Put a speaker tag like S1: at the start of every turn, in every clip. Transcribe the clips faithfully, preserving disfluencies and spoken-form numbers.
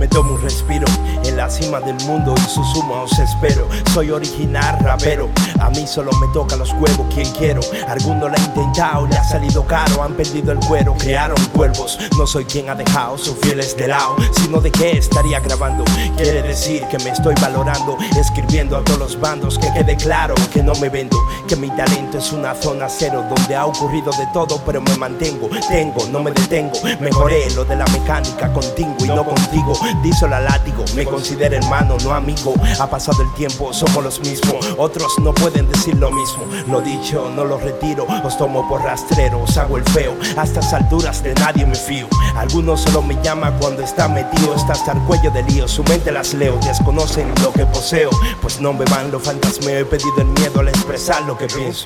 S1: tomo un respiro en la cima del mundo y sus humos espero. Soy original rapero, a mí solo me toca los huevos quien quiero. Alguno lo ha intentado, le ha salido caro, han perdido el cuero, crearon cuervos. No soy quien ha dejado sus fieles de lado, sino de qué estaría grabando. Quiere decir que me estoy valorando, escribiendo a todos los bandos. Que quede claro que no me vendo, que mi talento es una zona cero donde ha ocurrido de todo, pero me mantengo. Tengo, no me detengo, mejoré lo de la mecánica contigo y no contigo. Díselo al látigo, me considero hermano, no amigo. Ha pasado el tiempo, somos los mismos, otros no pueden decir lo mismo. Lo dicho, no lo retiro, os tomo por rastrero, os hago el feo. A estas alturas de nadie me fío. Algunos solo me llaman cuando está metido, está hasta el cuello de lío, su mente las leo. Desconocen lo que poseo, pues no me van lo fantasmeo. He pedido el miedo al expresar lo que pienso.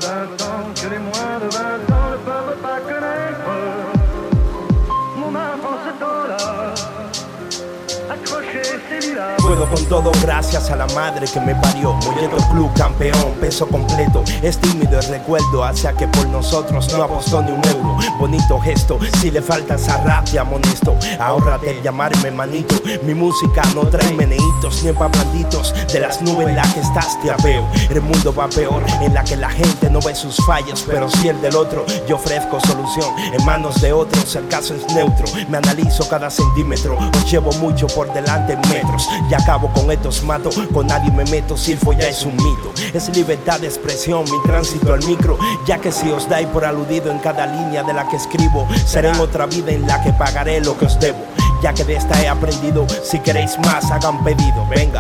S1: Puedo con todo gracias a la madre que me parió. Molleto Club campeón, peso completo. Es tímido el recuerdo hacia que por nosotros no apostó ni un euro. Bonito gesto, si le falta esa rap te amonesto. Ahórrate el llamarme manito. Mi música no trae meneitos ni empaplanditos. De las nubes en la que estás te apeo. El mundo va peor, en la que la gente no ve sus fallos, pero si el del otro, yo ofrezco solución. En manos de otros el caso es neutro. Me analizo cada centímetro, os llevo mucho por delante en metros. Ya acabo con estos mato, con nadie me meto. Silfo ya es un mito, es libertad de expresión mi tránsito al micro. Ya que si os dais por aludido en cada línea de la que escribo, será en otra vida en la que pagaré lo que os debo. Ya que de esta he aprendido, si queréis más hagan pedido, venga.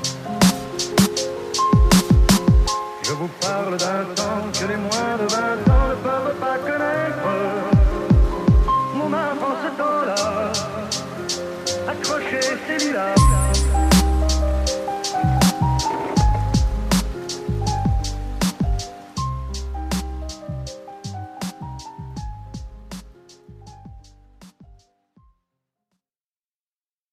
S2: Je vous parle d'un temps que les moins de vingt ans